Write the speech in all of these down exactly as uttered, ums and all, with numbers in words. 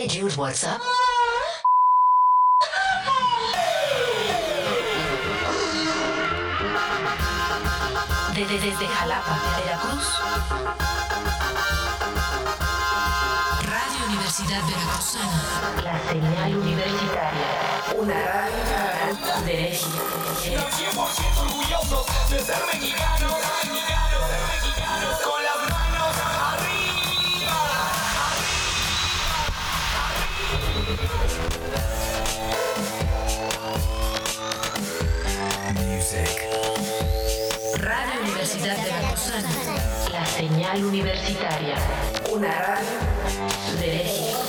Jules, what's up? Desde, desde Jalapa, Veracruz. Radio Universidad Veracruzana. La señal universitaria. Una radio de México. cien por ciento orgullosos de ser mexicanos, mexicanos, mexicanos, con las manos arriba, arriba. Music. Radio Universidad Veracruzana. La señal universitaria. Una radio de México.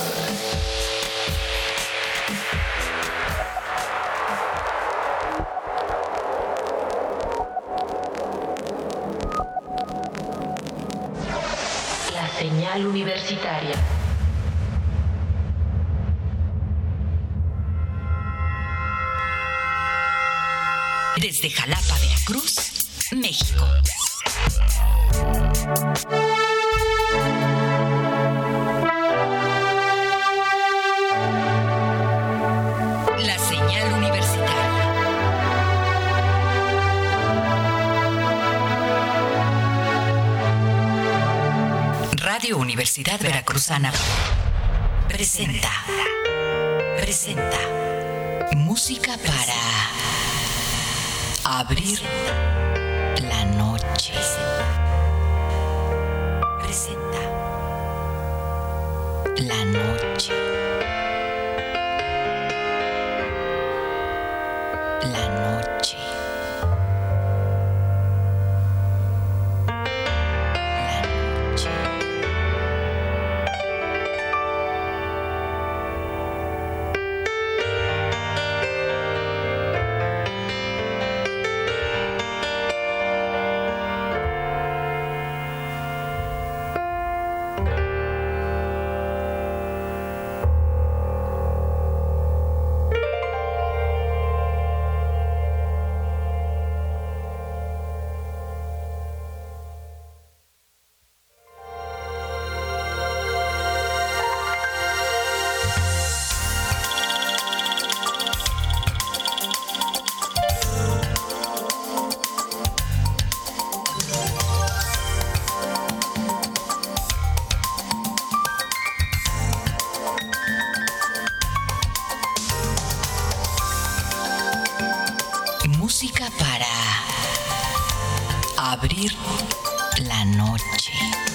La señal universitaria. Desde Jalapa, Veracruz, México. La señal universitaria. Radio Universidad Veracruzana presenta, presenta música para abrir la noche. Presenta la noche. La noche. La noche. Música para abrir la noche.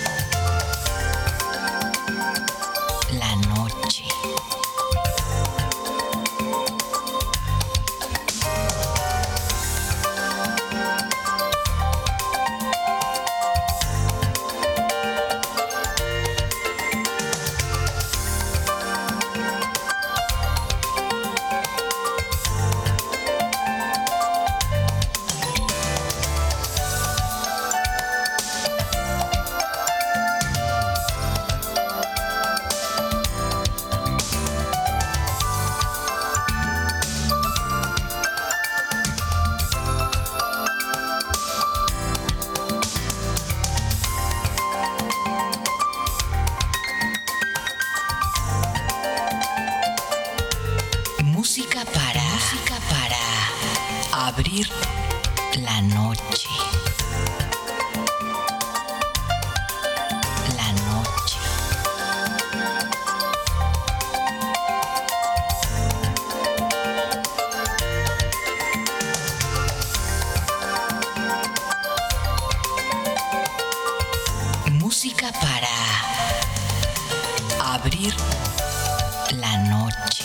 La noche. Música para, música para abrir la noche. La noche. Música para abrir la noche.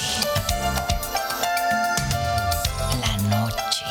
La noche.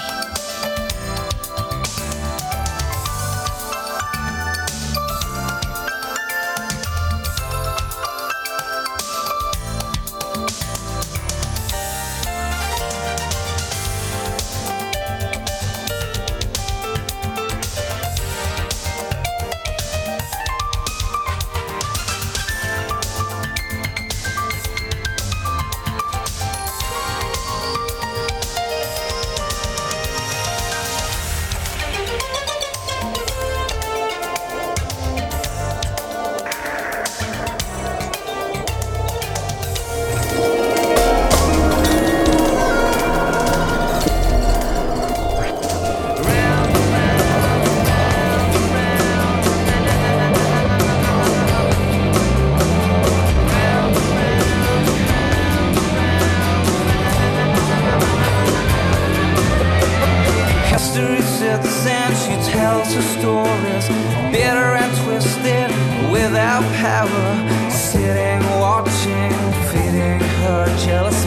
lots of stories, bitter and twisted, without power, sitting, watching, feeding her jealous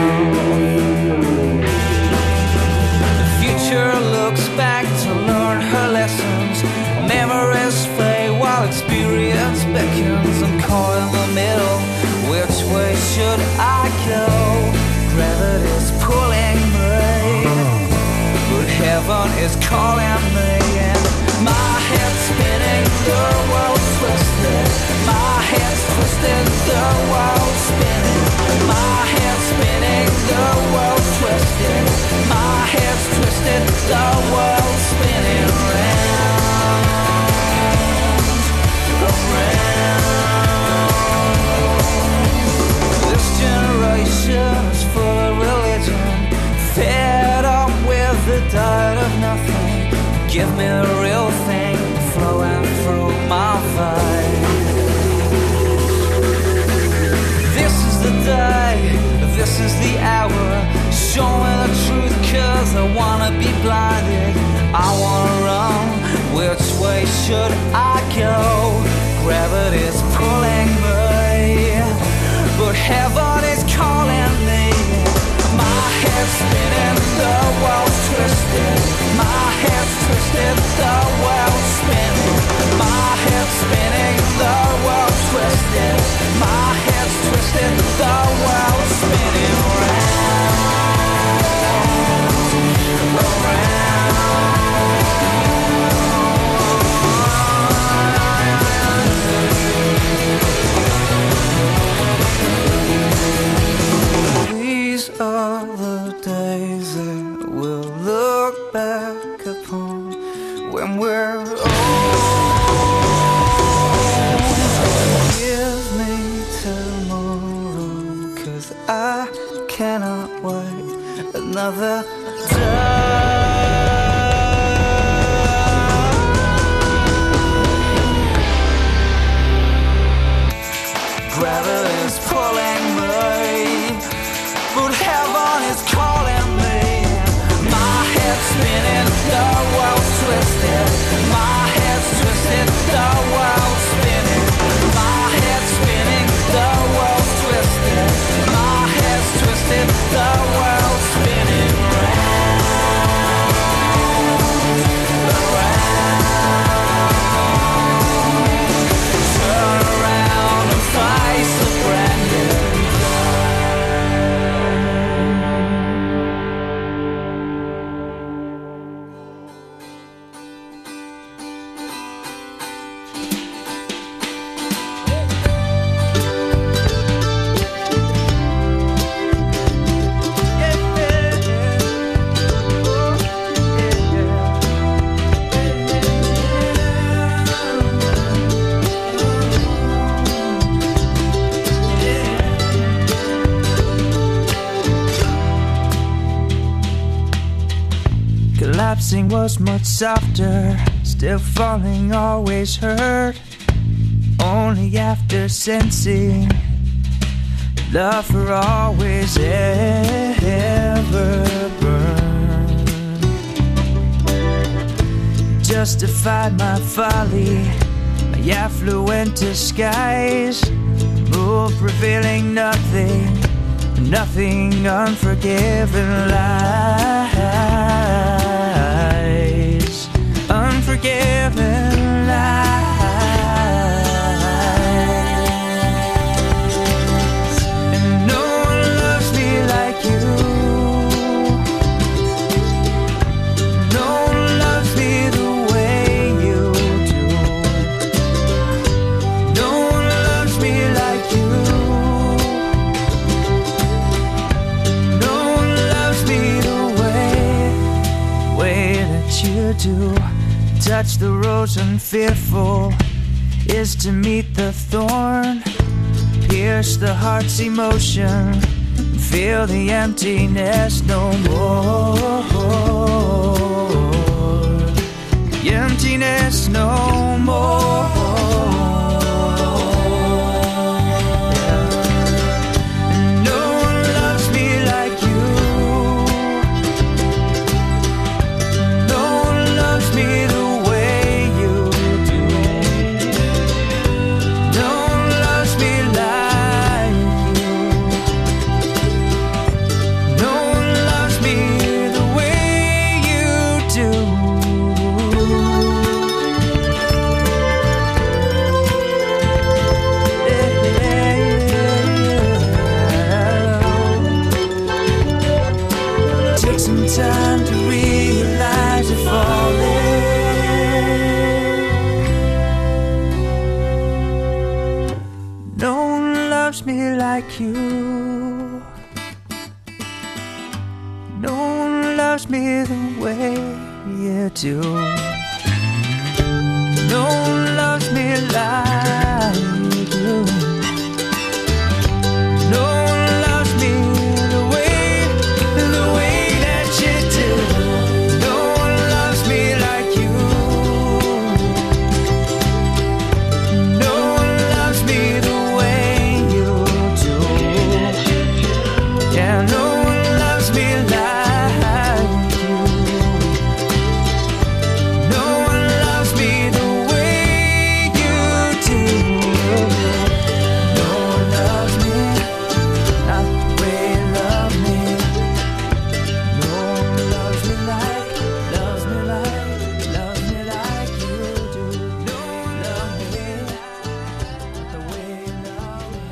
man. The future looks back to learn her lessons. Memories fade while experience beckons. I'm caught in the middle. Which way should I go? Gravity's pulling me, but heaven is calling me. And my head's spinning, the world's twisted. My head's twisted, the world's spinning. My head's spinning, the world's twisted. My head's twisted, the world's spinning round, around. This generation is full of religion, fed up with the diet of nothing. Give me the real thing flowing through my veins. This is the day, this is the hour. Show me the truth, cause I wanna be blinded. I wanna run, which way should I go? Gravity's pulling me, but heaven is calling me. My head's spinning, the world's twisted. My head's twisted, the world's spinning. My head's spinning, the world's twisted. My head's twisted, the world's spinning round, around. These are the days that we'll look back upon when we're old. Give me tomorrow, cause I cannot wait another day. Gravity's pulling me, but heaven is calling me. My head's spinning, the world's twisted. My head's twisted, the world's spinning. My head's spinning, the world's twisted. My head's twisted, the world's spinning round, around. Turn around and face the brand new collapsing was much softer, still falling always hurt. Only after sensing love for always ever burn. Justified my folly, my affluent disguise, move revealing nothing, nothing unforgiven lies, unforgiven lies. And no one loves me like you. No one loves me the way you do. No one loves me like you. No one loves me the way, way that you do. Touch the rose unfearful is to meet the thorn. Pierce the heart's emotion, feel the emptiness no more. The emptiness no more. No one loves me like you. No one loves me the way loves me like you. No one loves me the way you do. No one loves me like you. No one loves me the way, the way that you do. No one loves me like you. No one loves me the way you do. Yeah, no one loves me like you. No one loves me the way you do. No one loves me not the way you love me. No one loves me like, loves me like, loves me like you do. No one loves me not the way you love me.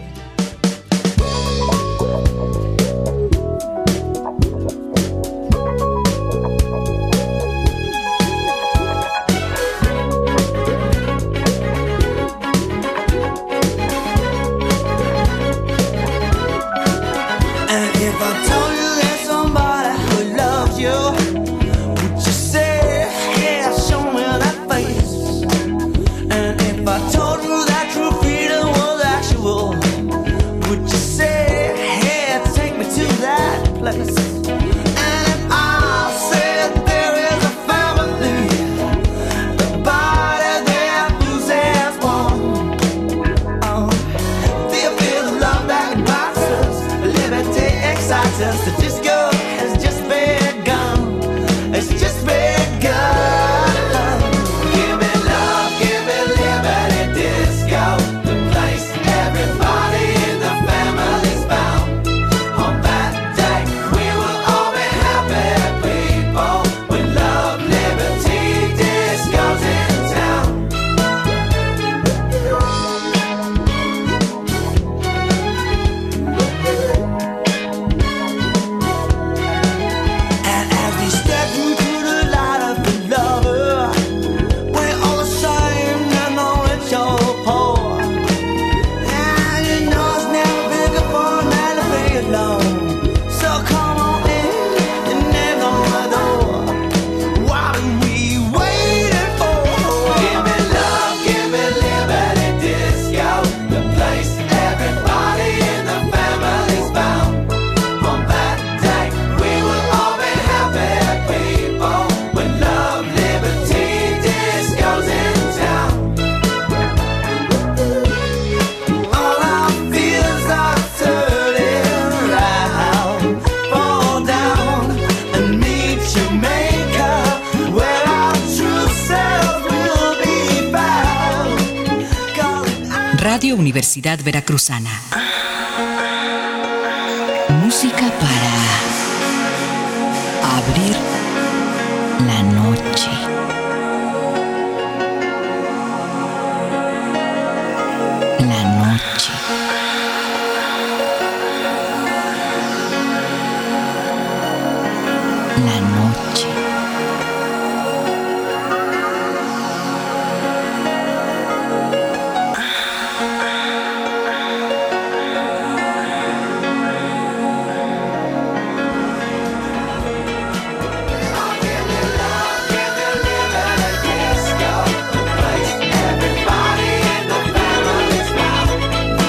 And if I told you there's somebody who loves you, would you say, yeah, show me that face? And if I told you that true freedom was actual, would you say, yeah, take me to that place? And if I said there is a family, the body there whose hands warm, oh, do you feel the love that binds us? Liberty excites us. The disco has just begun. It's just begun. Give me love, give me liberty, disco, the place everybody in the family's bound. On that day, we will all be happy people with love, liberty, disco's in town. And as we step into the light of the lover, we're all the same, and no rich or poor. And you know it's never bigger for a man to be alone. So come on in and nail on the door. What are we waiting for? Give me love, give me liberty, disco, the place everybody in the family's bound. On that day, we will all be happy people with love, liberty, disco's in town. All our fears are turning round. Fall down and meet your maker, where our true self will be found. Calling out. Radio Universidad Veracruzana. Música para abrir la noche. La noche. La noche. Everybody in the family's bound.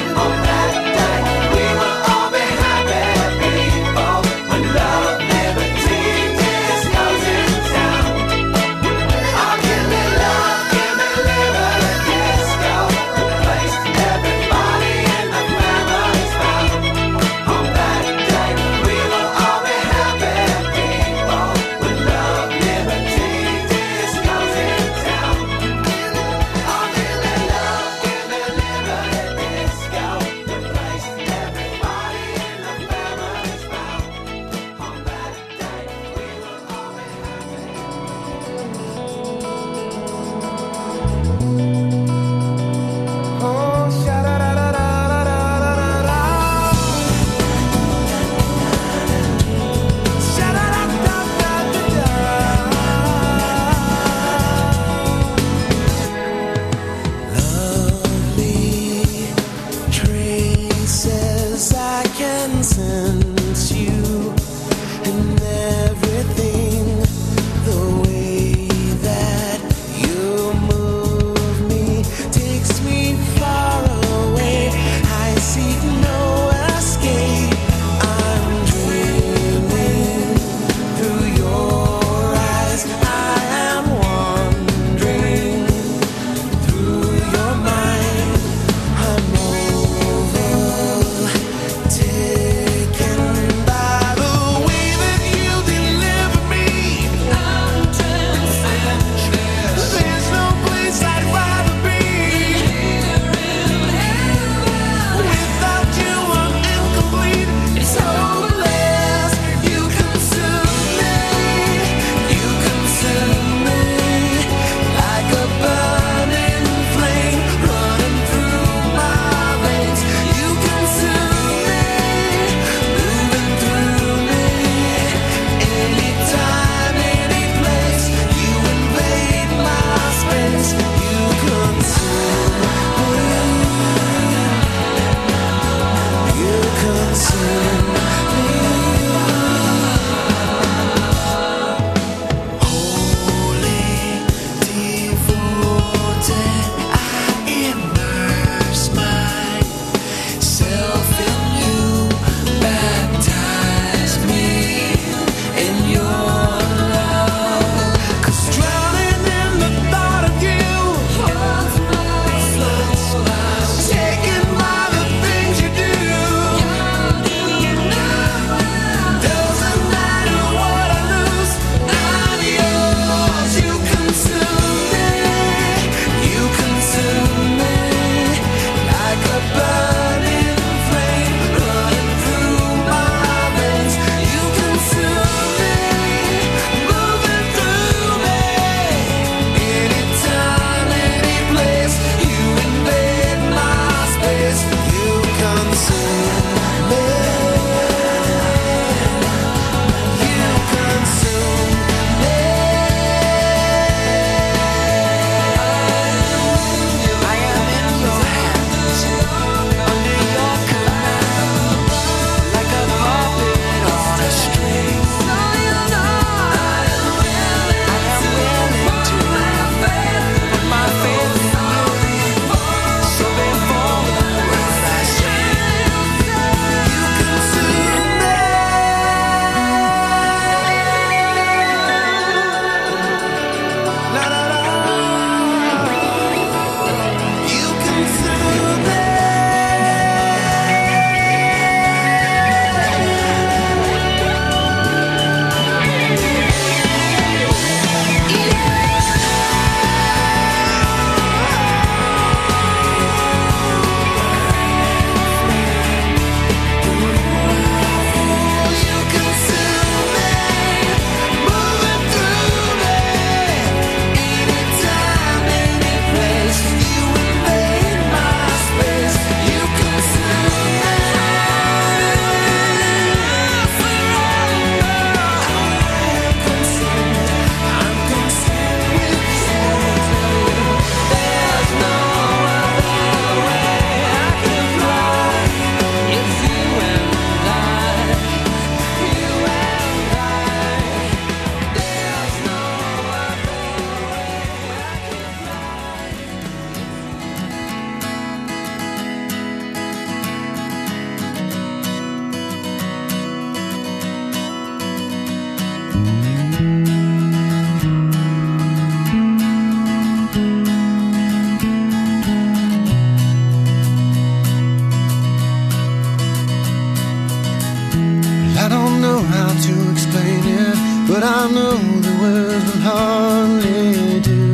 know how to explain it, but I know the words will hardly do.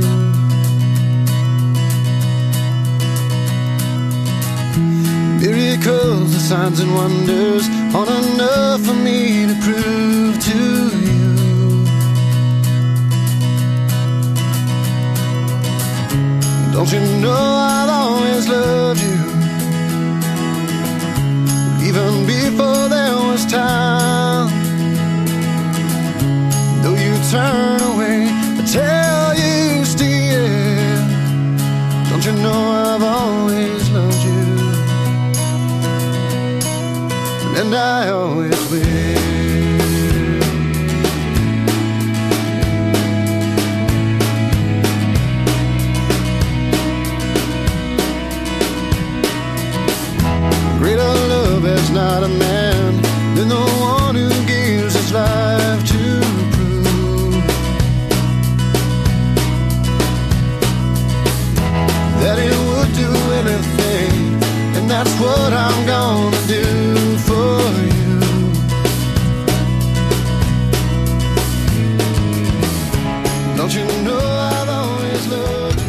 Miracles, the signs and wonders aren't enough for me to prove to you. Don't you know I've always loved you, even before there was time. Though you turn away, I tell you still. Don't you know I've always loved you, and I always will. Greater love has not a man than the one who gives his life to prove that he would do anything, and that's what I'm gonna do for you. Don't you know I've always loved you?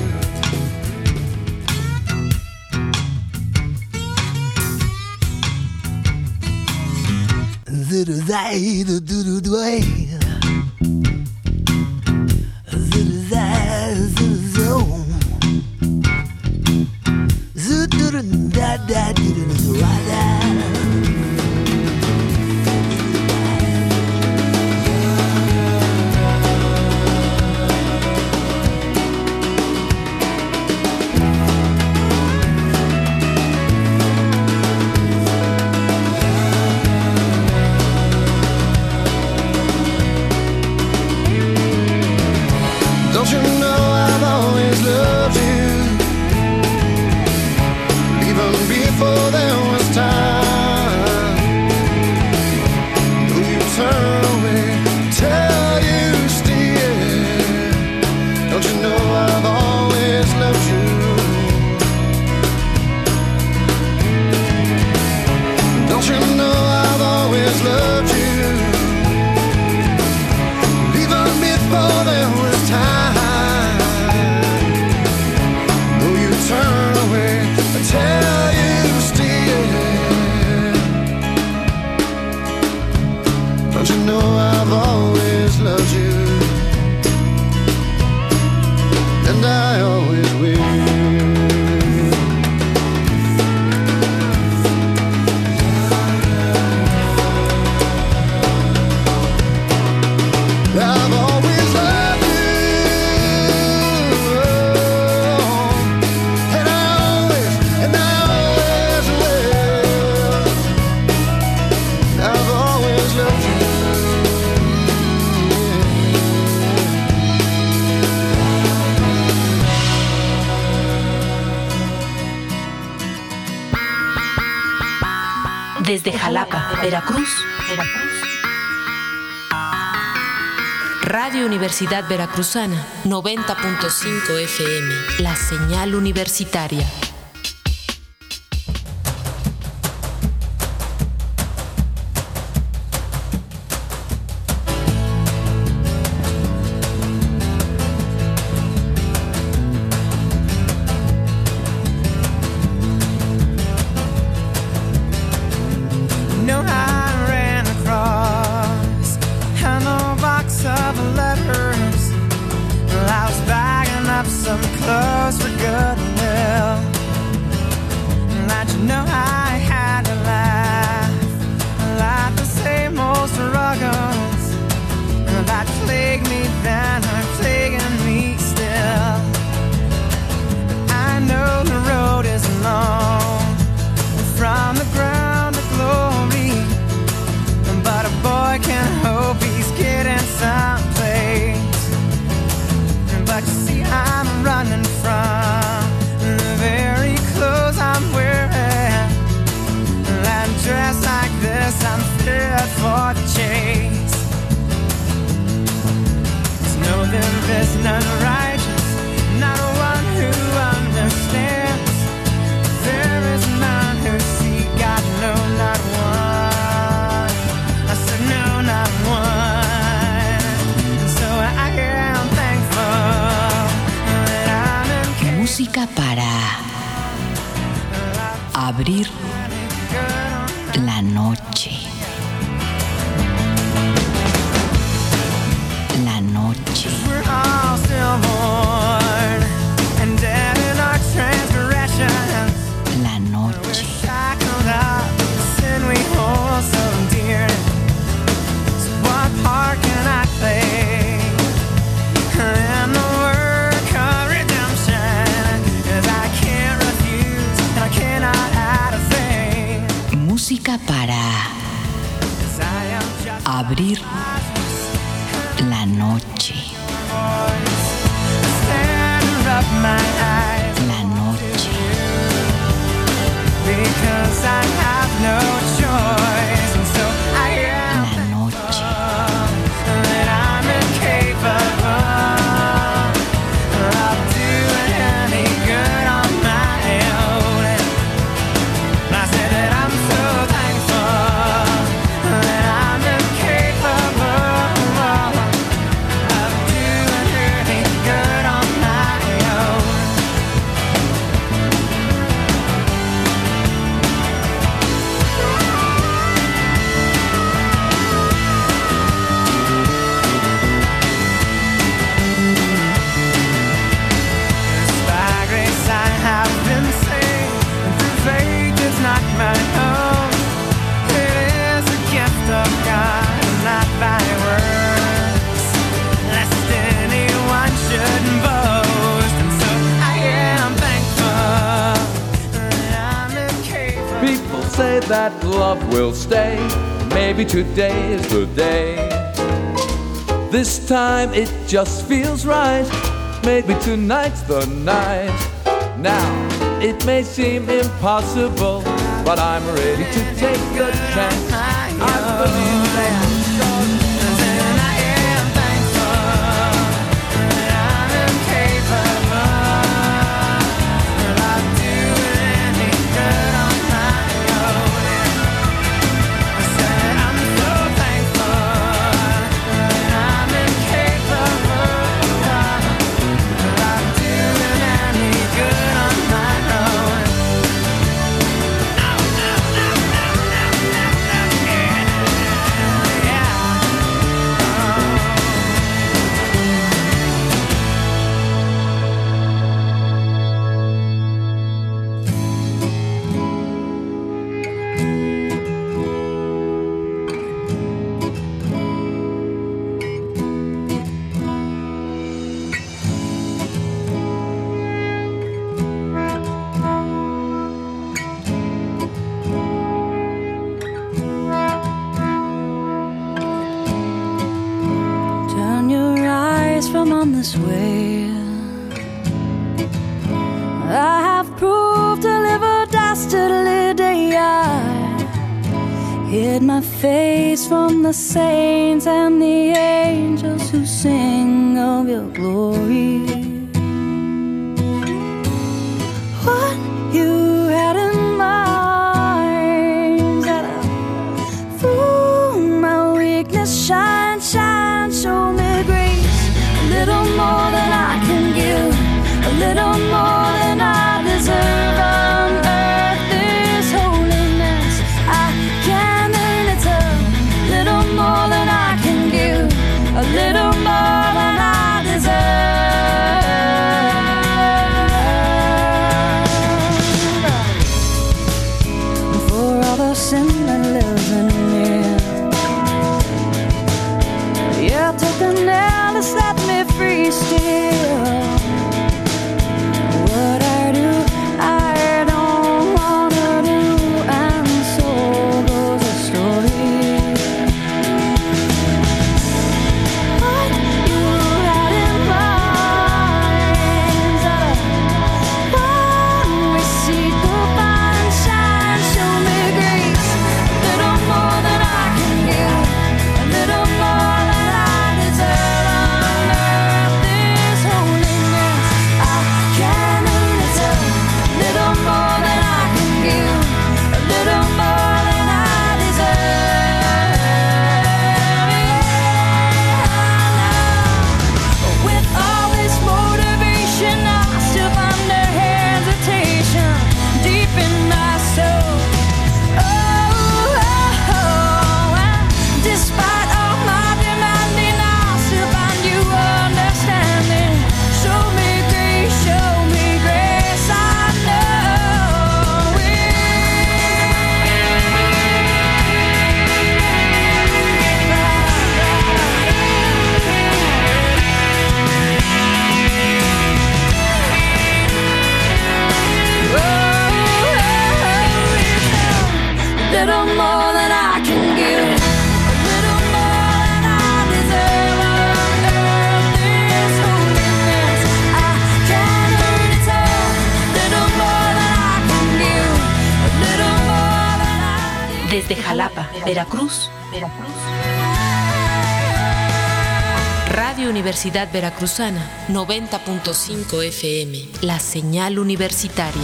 Desde Jalapa, Veracruz, Veracruz. Radio Universidad Veracruzana, noventa punto cinco F M, la señal universitaria. No, Abrir la noche. La noche. We're all still born and dead in our transgressions. La noche. Shackled up the sin we hold so dear. So what part can I play in the work of redemption? 'Cause I can't refuse and I cannot add a thing. Música para 'Cause I am just abrir la noche. stand up my eyes. La noche. Because I have no choice, and so I am La noche. that I'm incapable of doing any good on my own. And I said that I'm so thankful that I'm incapable of doing any good on my own. By grace I have been saved, and through faith is not my own. It is a gift of God, not by works, lest anyone should boast. And so I am thankful that I'm incapable. People say that love will stay. Maybe today is the day. This time it just feels right. Maybe tonight's the night. Now it may seem impossible, but I'm ready to take a chance. I believe that And I am thankful that I'm incapable of doing any good on my own. I said I'm so thankful that I'm incapable of doing any good on my own. No, no, no, no, no, no, no, yeah. Yeah. Turn your eyes from on this way. I have proved to live a dastardly day. I hid my face from the saints and the angels who sing of your glory. What you had in mind, that I through my weakness shine, shine, show me grace. A little more than I can give, a little more than I deserve. On earth is holiness, I can earn it up. Little more than I can give, a little more than I deserve. For all the sin that lives in me, yeah, took the nail to set me free still. What I do, I don't wanna do, and so goes the story. What you had in mind, that one receipt will find, shine, show me grace. A little more than I can give, a little more than I deserve. On earth little more than I can give, a little more than I deserve. I'll earn this holiness. I can't earn it all. Little more than I can give, a little more than I deserve. Desde Jalapa, Veracruz, Veracruz. Radio Universidad Veracruzana, noventa punto cinco F M, la señal universitaria.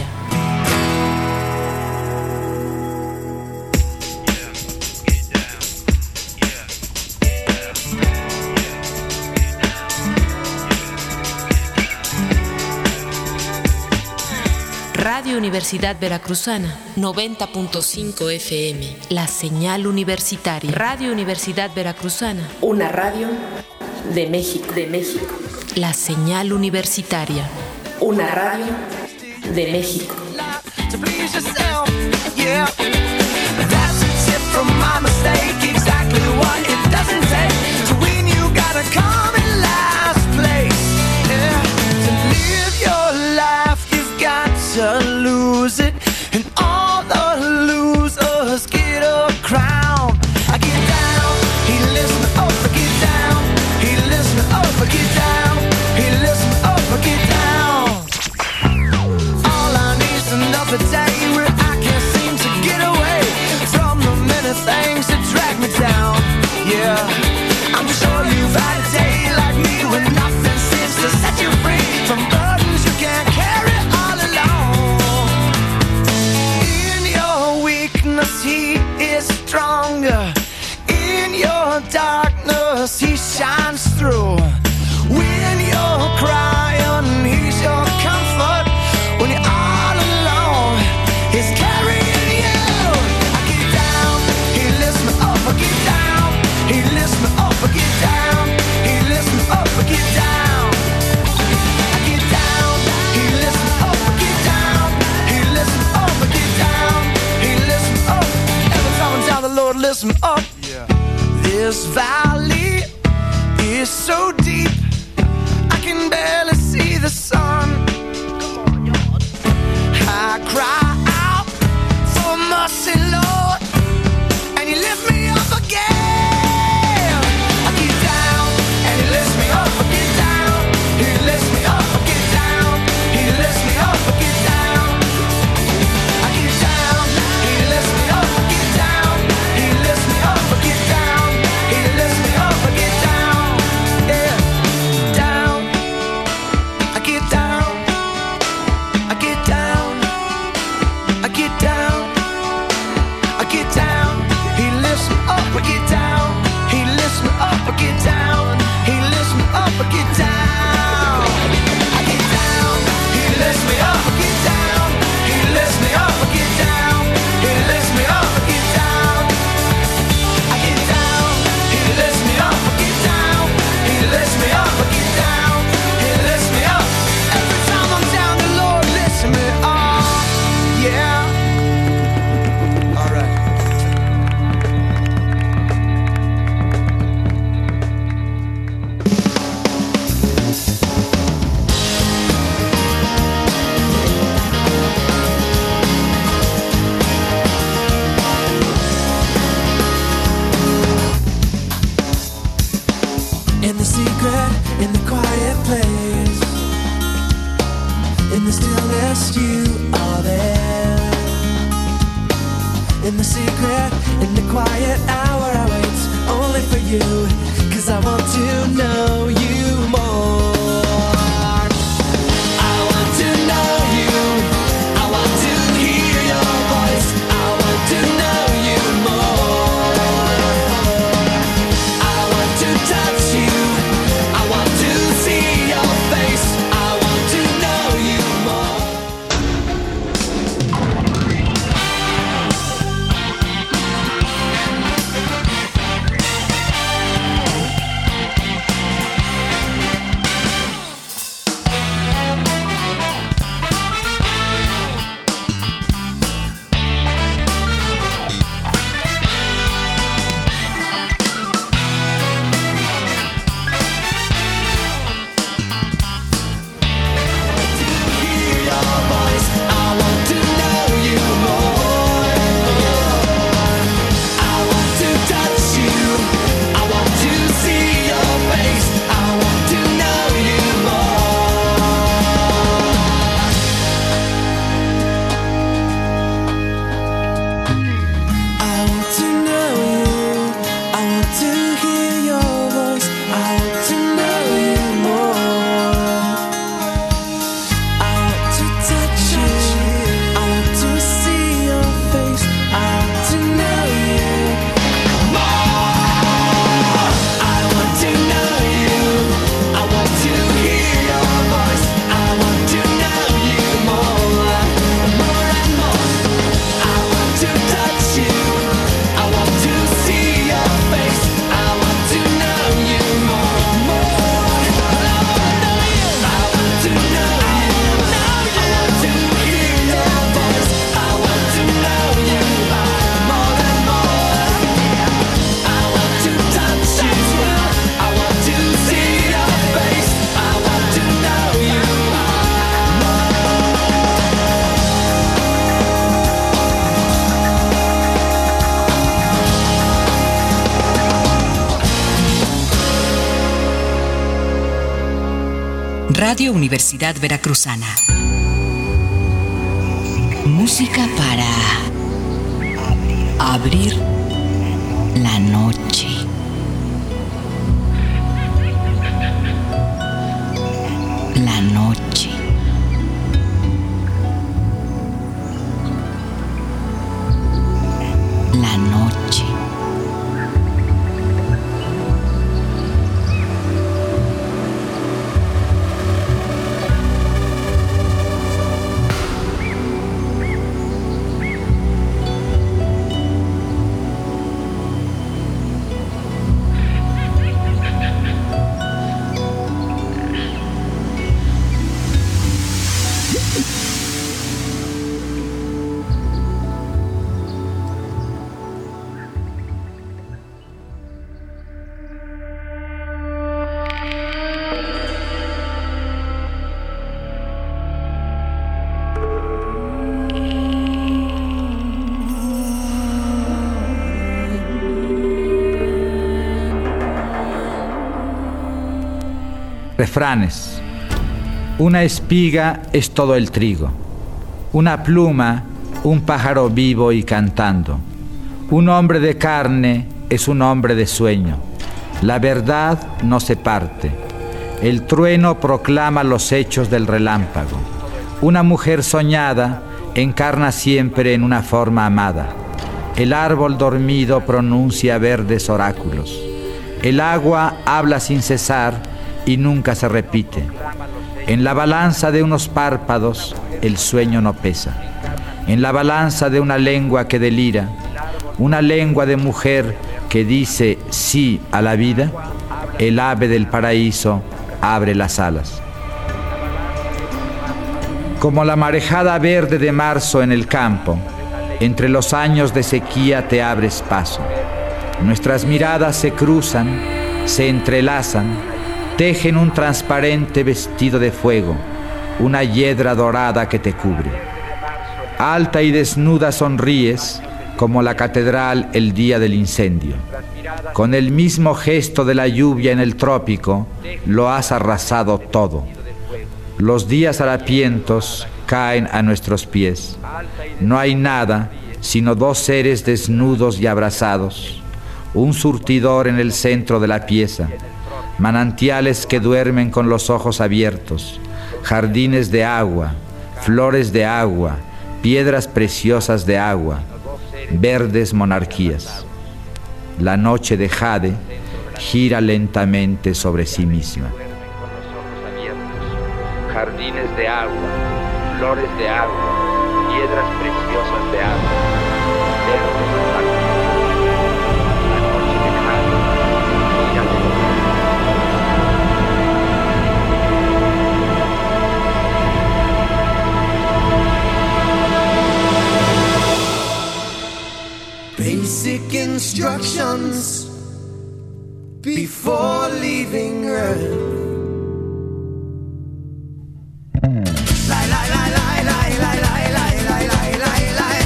Radio Universidad Veracruzana, noventa punto cinco F M, la señal universitaria. Radio Universidad Veracruzana, una radio de México, de México. La señal universitaria, una radio de México. To please yourself, yeah. That's a tip from my mistake. Exactly what it doesn't take. To win, you gotta come in last place. Yeah. To live your life, you've got to lose it. And all the losers get a crown. I get down, he lifts me up, I get down. He lifts me up, I get down. He lifts me up, I get down. All I need is another day where I can't seem to get away from the many things that drag me down. Yeah, I'm sure you've had a day like me when nothing seems to set you free from burdens you can't carry all alone. In your weakness, he is stronger. In your darkness, he shines through. When you're crying, he's your comfort. When you're all alone, he's carrying you. I get down, he lifts me up, I get down. He lifts me up, I get down. He lifts me up, I get down. I get down, he lifts me up, I get down. He lifts me up, I get down. He lifts me up. Every time I'm down, the Lord lifts me up. This valley is so deep, I can barely see the sun. I cry out for mercy, Lord, and you lift me up again. I get down, and he lifts me up, I get down. He lifts me up, I get down. He lifts me up, I get down. I get down, he lifts me up, I get down. He lifts me up, I get down. He lifts me up, I get down. Yeah, down. I get down. I get down. I get down. I get down. He lifts me up, I get down. He lifts me up, I get down. He lifts me up, I get down. I get down. He lifts me up, I get down. He lifts me up, I get down. He lifts me up, I get down. I get down. He lifts me up, I get down. He lifts me up, I get down. He lifts me up. Every time I'm down, the Lord lifts me up. Yeah. All right. In the secret, in the quiet place, in the stillness, you are there. In the secret, in the quiet hour, I wait only for you, 'cause I want to know you more. I want to know you. I want to hear your voice. I want to know you more. I want to touch you. I want to see your face. I want to know you more. Radio Universidad Veracruzana. Música para abrir la noche. La noche. La noche. Refranes. Una espiga es todo el trigo. Una pluma, un pájaro vivo y cantando. Un hombre de carne es un hombre de sueño. La verdad no se parte. El trueno proclama los hechos del relámpago. Una mujer soñada encarna siempre en una forma amada. El árbol dormido pronuncia verdes oráculos. El agua habla sin cesar y nunca se repite. En la balanza de unos párpados el sueño no pesa. En la balanza de una lengua que delira, una lengua de mujer que dice sí a la vida, el ave del paraíso abre las alas. Como la marejada verde de marzo en el campo, entre los años de sequía te abres paso. Nuestras miradas se cruzan, se entrelazan, tejen un transparente vestido de fuego, una hiedra dorada que te cubre. Alta y desnuda sonríes, como la catedral el día del incendio. Con el mismo gesto de la lluvia en el trópico, lo has arrasado todo. Los días harapientos caen a nuestros pies. No hay nada sino dos seres desnudos y abrazados. Un surtidor en el centro de la pieza. Manantiales que duermen con los ojos abiertos, jardines de agua, flores de agua, piedras preciosas de agua, verdes monarquías. La noche de jade gira lentamente sobre sí misma. Jardines de agua, flores de agua, piedras preciosas de agua, verdes monarquías. Basic instructions before leaving Earth. Lie, lie, lie, lie, lie, lie, lie, lie, lie, lie, lie, lie.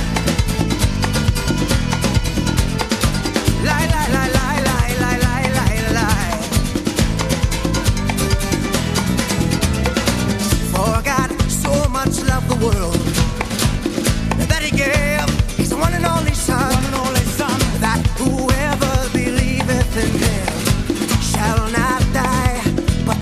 Lie, lie, lie, lie, lie, lie, lie, lie, lie. For God so much loved the world that He gave His one and only Son. Whoever believeth in Him shall not die, but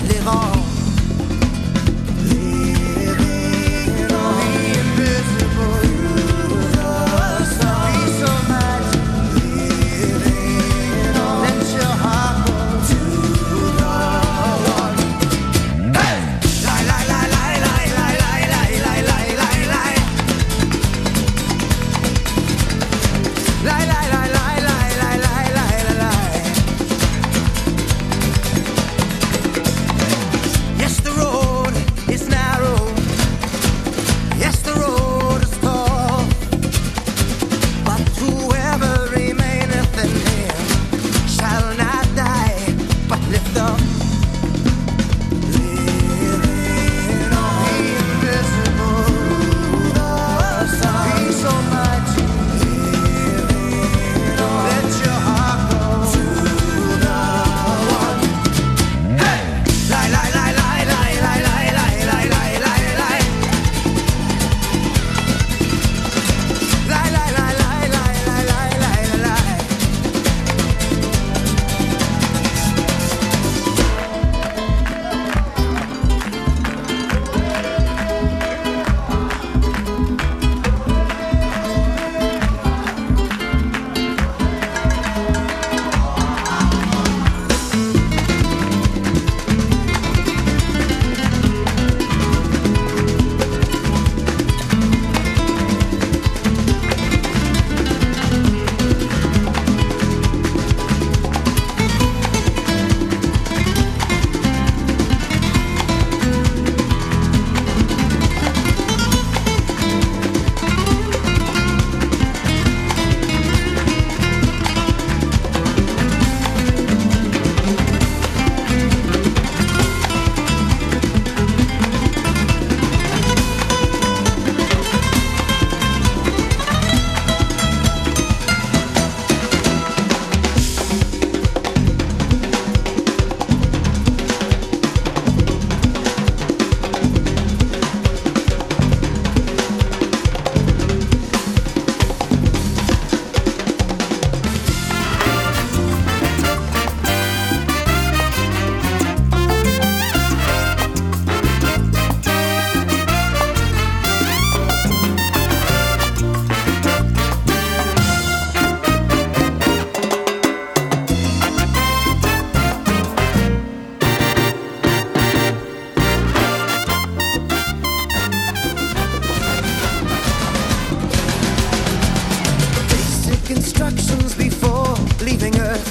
instructions before leaving Earth.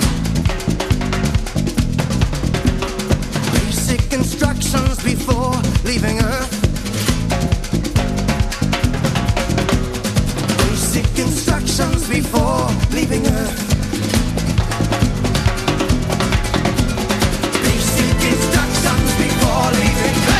Basic instructions before leaving Earth. Basic instructions before leaving Earth. Basic instructions before leaving Earth.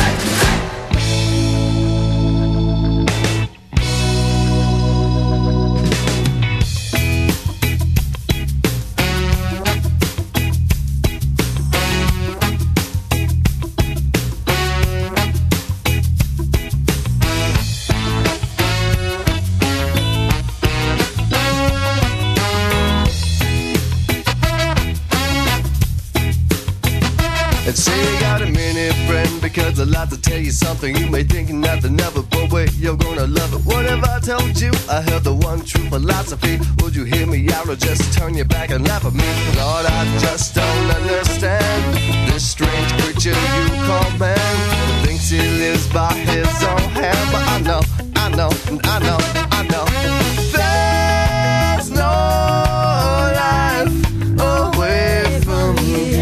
Because I'd like to tell you something. You may think nothing of it, but wait, you're gonna love it. What have I told you? I held the one true philosophy. Would you hear me out or just turn your back and laugh at me? Lord, I just don't understand this strange creature you call man. Thinks he lives by his own hand, but I know, I know, I know, I know. There's no life away from you.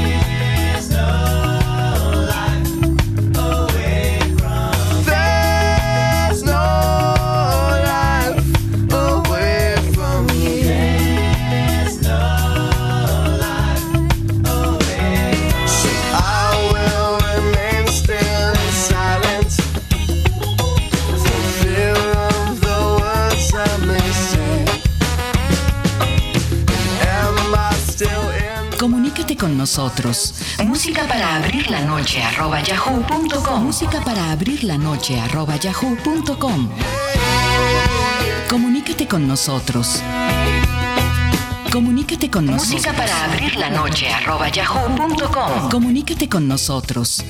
Comunícate con nosotros. Música para abrir la noche arroba yahoo punto com. Música para abrir la noche arroba yahoo punto com. Comunícate con nosotros. Comunícate con nosotros. Música para abrir la noche arroba yahoo punto com. Comunícate con nosotros.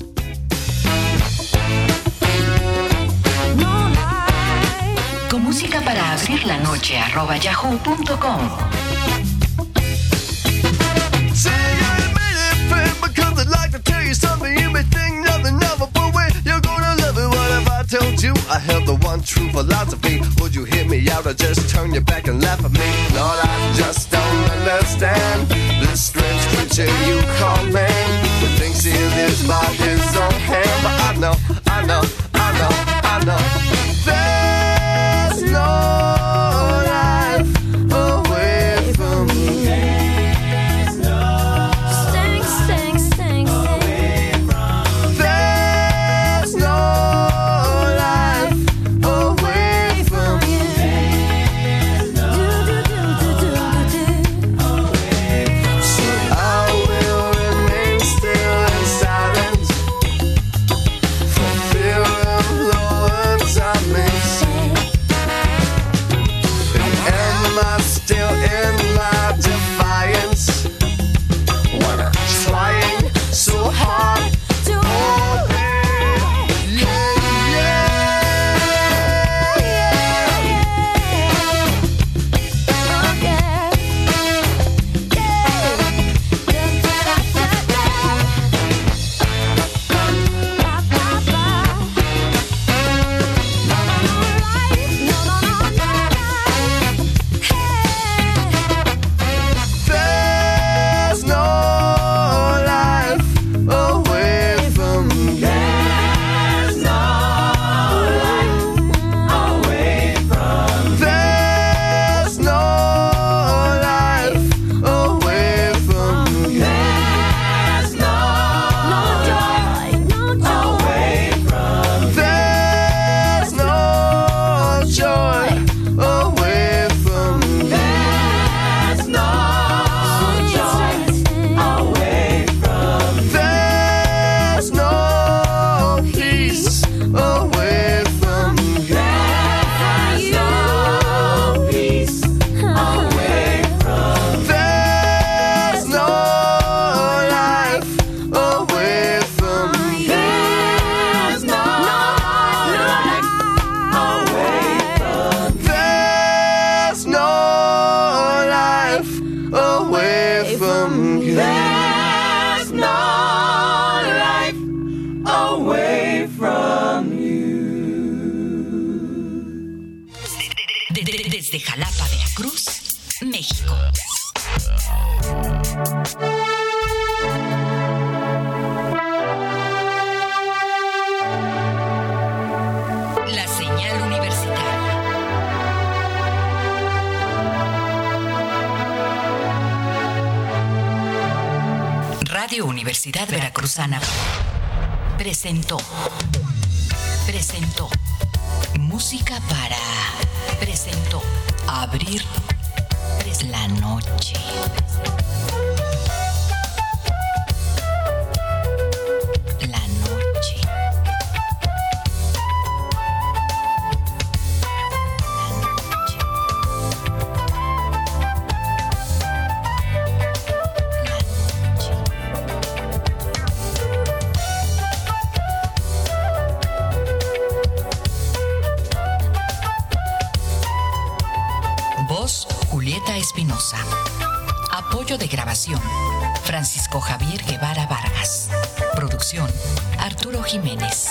Con música para abrir la noche arroba yahoo punto com. Something you may think nothing of it, but wait, you're gonna love it. What have I told you? I held the one true philosophy. Would you hear me out or just turn your back and laugh at me? Lord, I just don't understand this strange creature you call man. Who thinks he lives by his own hand, but I know, I know, I know, I know. There's no life away from you. Desde Jalapa, Veracruz, México. La señal universitaria. Radio Universidad Veracruzana presentó, presentó, música para, presentó, abrir la noche. La noche. Voz, Julieta Espinosa. Apoyo de grabación, Francisco Javier Guevara Vargas. Producción, Arturo Jiménez.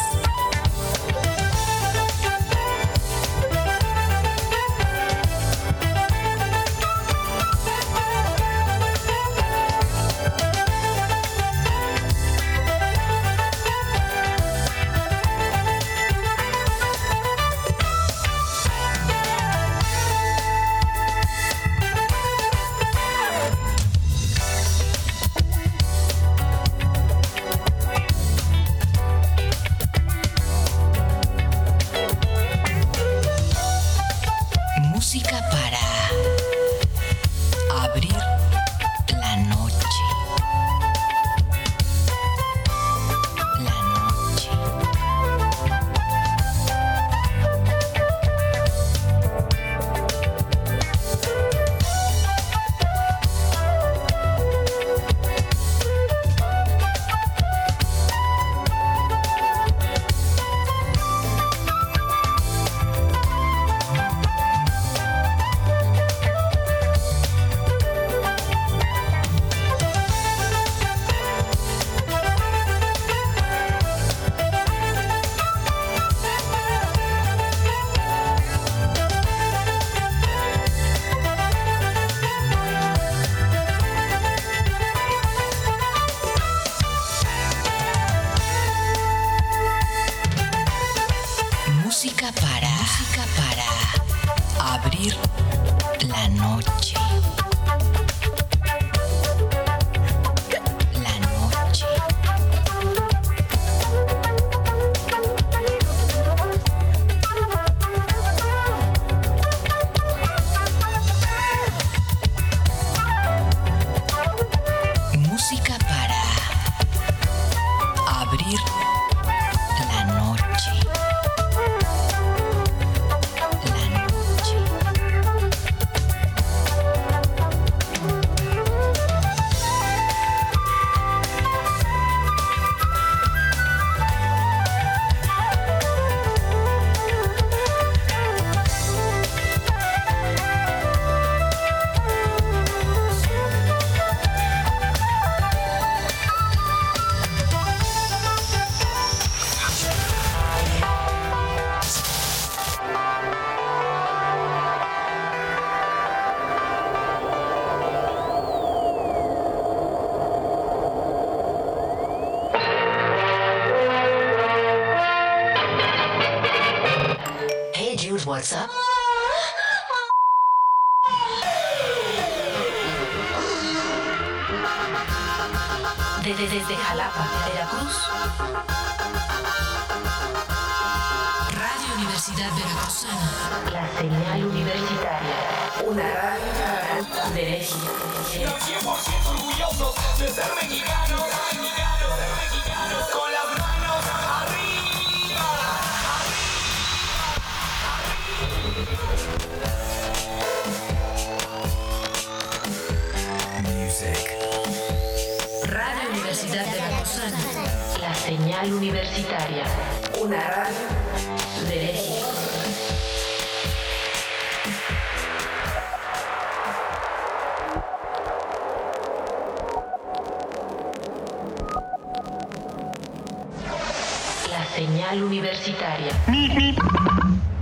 Música para abrir la noche. La noche. Música para, música para abrir la noche. La noche. Música para abrir la noche. Hey Jude, what's up? Desde, desde Jalapa, Veracruz. Radio Universidad Veracruzana. La señal universitaria. Una radio de México. cien por ciento orgullosos de ser mexicanos, mexicanos, mexicanos, con las manos arriba, Music. Radio Universidad Veracruzana. La señal universitaria. Una radio de México. La señal universitaria.